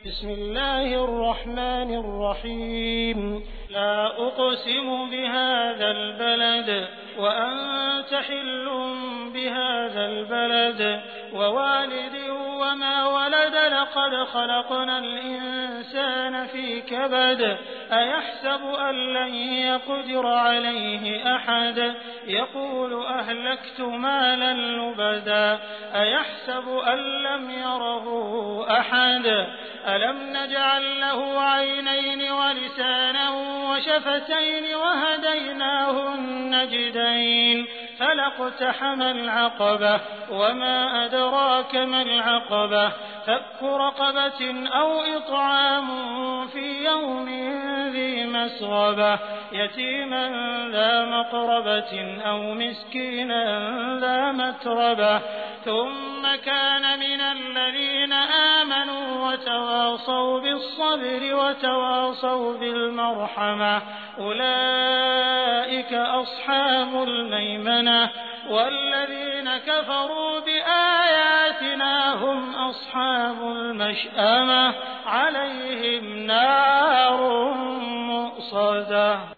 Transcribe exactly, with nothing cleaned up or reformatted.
بسم الله الرحمن الرحيم لا أقسم بهذا البلد وأنت حل بهذا البلد ووالد وما ولد لقد خلقنا الإنسان في كبد أيحسب أن لن يقدر عليه أحد يقول أهلكت مالا لبدا أيحسب أن لم يره أحد ألم نجعل له عينين ولسانا وشفتين وهديناه النجدين فلاقتحم العقبة وما أدراك ما العقبة فك رقبة أو إطعام في يوم ذي مسغبة يتيما ذا مقربة أو مسكينا ذا متربة ثم كان من الذين آمنوا وتواصوا بالصبر وتواصوا بالمرحمة أولئك أصحاب الميمنة والذين كفروا بآياتنا هم أصحاب المشأمة عليهم نار مؤصدة.